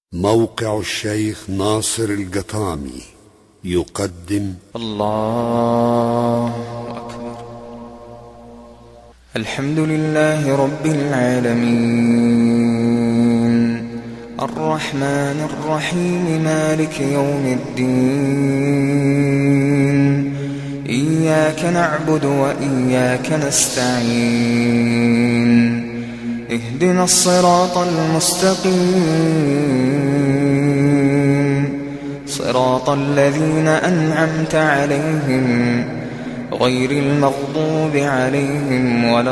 موقع الشيخ ناصر القطامي يقدم الله أكبر. الحمد لله رب العالمين الرحمن الرحيم مالك يوم الدين إياك نعبد وإياك نستعين اهدنا الصراط المستقيم صراط الذين أنعمت عليهم غير المغضوب عليهم ولا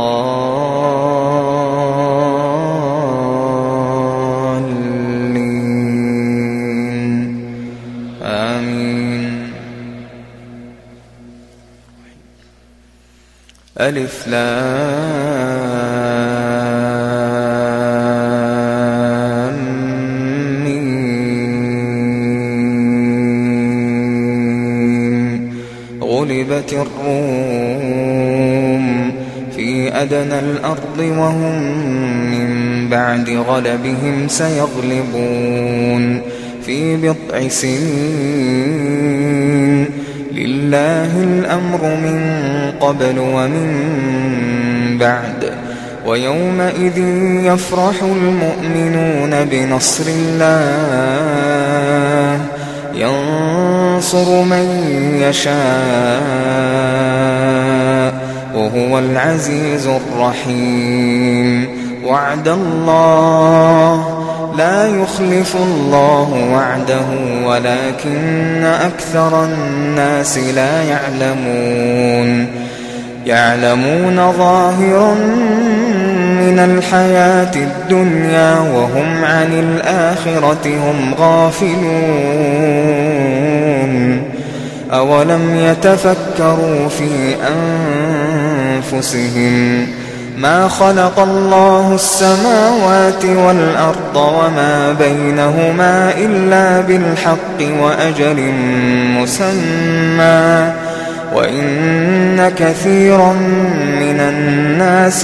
الضالين آمين. ألف غلبت الروم في أدنى الأرض وهم من بعد غلبهم سيغلبون في بضع سنين لله الأمر من قبل ومن بعد ويومئذ يفرح المؤمنون بنصر الله ينصر من يشاء وهو العزيز الرحيم. وعد الله لا يخلف الله وعده ولكن أكثر الناس لا يعلمون ظاهرا من الحياة الدنيا وهم عن الآخرة هم غافلون. أولم يتفكروا في أنفسهم ما خلق الله السماوات والأرض وما بينهما إلا بالحق وأجل مسمى وإن كثيرا من الناس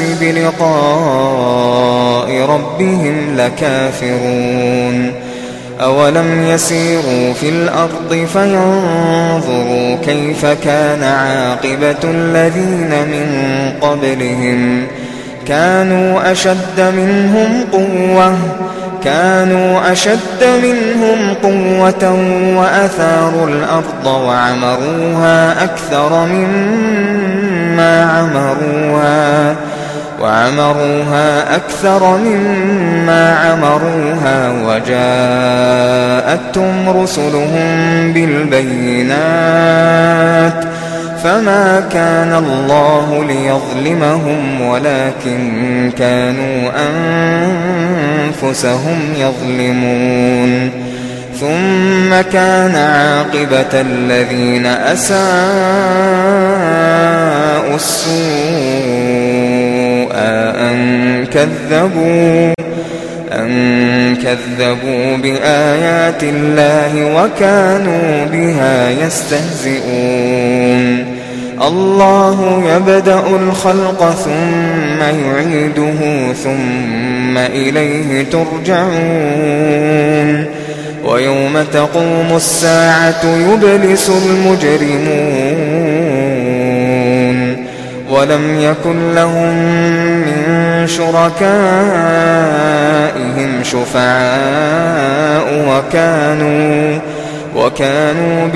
بلقاء ربهم لكافرون. أولم يسيروا في الأرض فينظروا كيف كان عاقبة الذين من قبلهم كانوا أشد منهم قوة وأثاروا الأرض وعمروها أكثر مما عمروها وجاءتهم رسلهم بالبينات فما كان الله ليظلمهم ولكن كانوا أنفسهم يظلمون. ثم كان عاقبة الذين أساءوا السوء أن كذبوا بآيات الله وكانوا بها يستهزئون. الله يبدأ الخلق ثم يعيده ثم إليه ترجعون. ويوم تقوم الساعة يبلس المجرمون ولم يكن لهم من شركائهم شفعاء وكانوا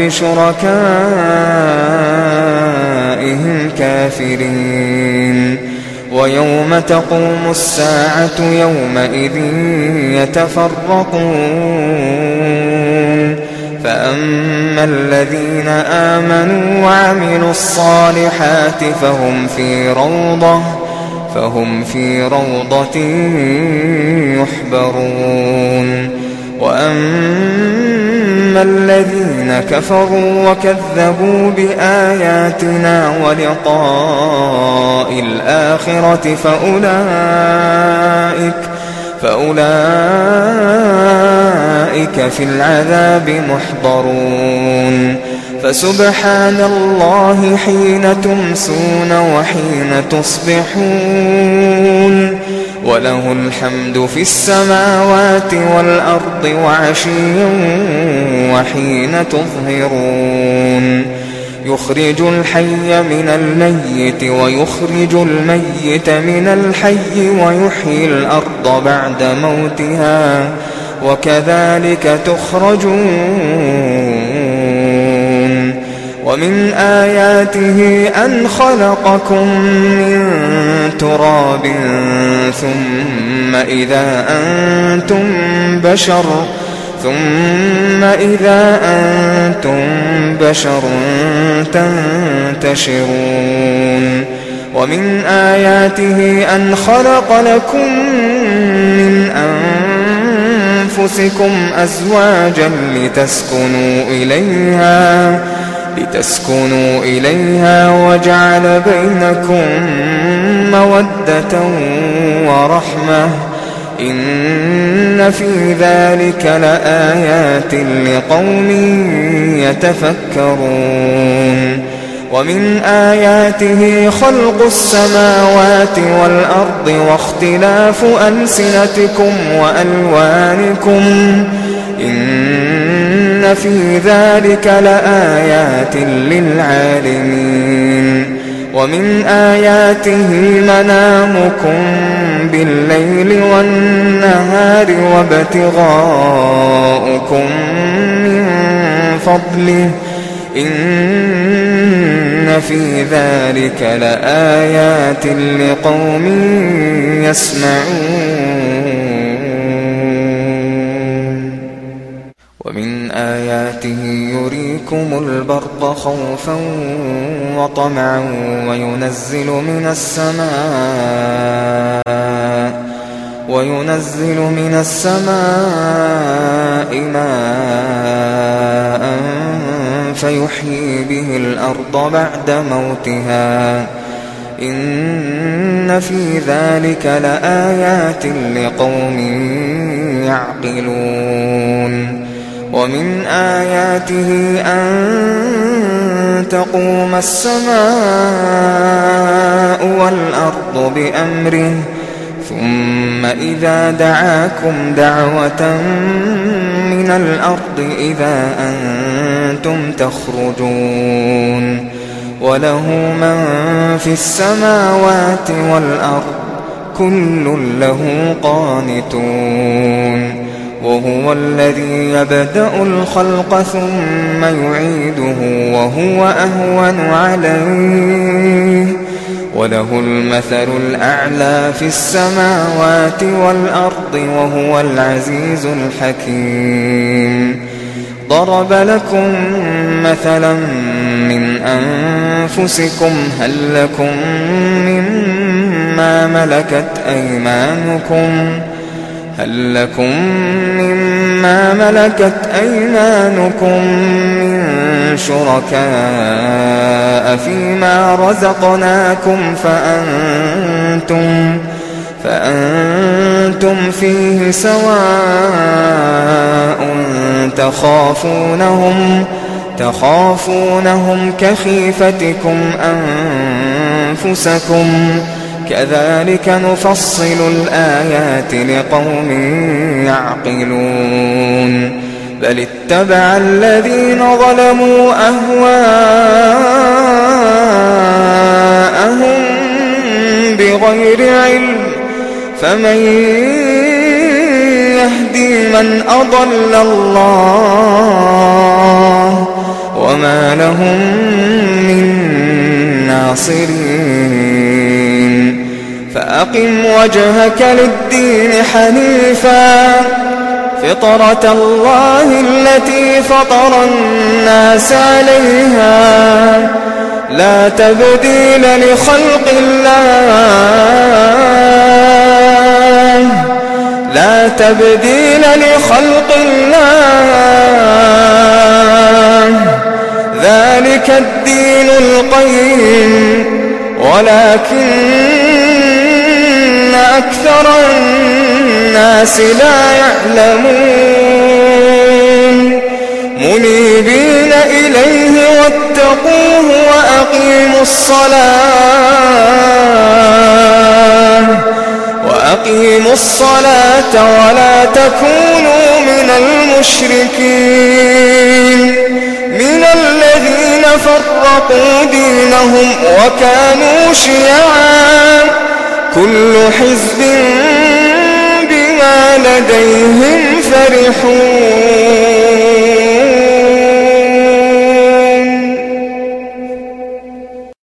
بشركائهم كافرين. ويوم تقوم الساعة يومئذ يتفرقون فأما الذين آمنوا وعملوا الصالحات فهم في روضة يحبرون. وأما الذين كفروا وكذبوا بآياتنا ولقاء الآخرة فأولئك في العذاب محضرون. فسبحان الله حين تمسون وحين تصبحون وله الحمد في السماوات والأرض وعشيا وحين تظهرون يخرج الحي من الميت ويخرج الميت من الحي ويحيي الأرض بعد موتها وكذلك تخرجون ومن آياته أن خلقكم من تراب ثم إذا أنتم بشر تنتشرون ومن آياته أن خلق لكم من أنفسكم أزواجا لتسكنوا إليها وجعل بينكم مودة ورحمة إن في ذلك لآيات لقوم يتفكرون ومن آياته خلق السماوات والأرض واختلاف ألسنتكم وألوانكم إن في ذلك لآيات للعالمين ومن آياته منامكم بالليل والنهار وابتغاؤكم من فضله إن في ذلك لآيات لقوم يسمعون ومن آياته يريكم البرق خوفا وطمعا وينزل من السماء ماء فيحيي به الأرض بعد موتها إن في ذلك لآيات لقوم يعقلون ومن آياته أن تقوم السماء والأرض بأمره ثم إذا دعاكم دعوة من الأرض إذا أنتم تخرجون وله من في السماوات والأرض كل له قانتون وهو الذي يبدأ الخلق ثم يعيده وهو أهون عليه وله المثل الأعلى في السماوات والأرض وهو العزيز الحكيم ضرب لكم مثلا من أنفسكم هل لكم مما ملكت أيمانكم من شركاء فيما رزقناكم فأنتم فيه سواء تخافونهم كخيفتكم أنفسكم كذلك نفصل الآيات لقوم يعقلون بل اتبع الذين ظلموا أهواءهم بغير علم فمن يهدي من أضل الله وما لهم من ناصرين فأقم وجهك للدين حنيفا فطرة الله التي فطر الناس عليها لا تبديل لخلق الله ذلك الدين القيم ولكن أكثر الناس لا يعلمون منيبين إليه واتقوه أقيموا الصلاة ولا تكونوا من المشركين من الذين فرقوا دينهم وكانوا شيعا كل حزب بما لديهم فرحون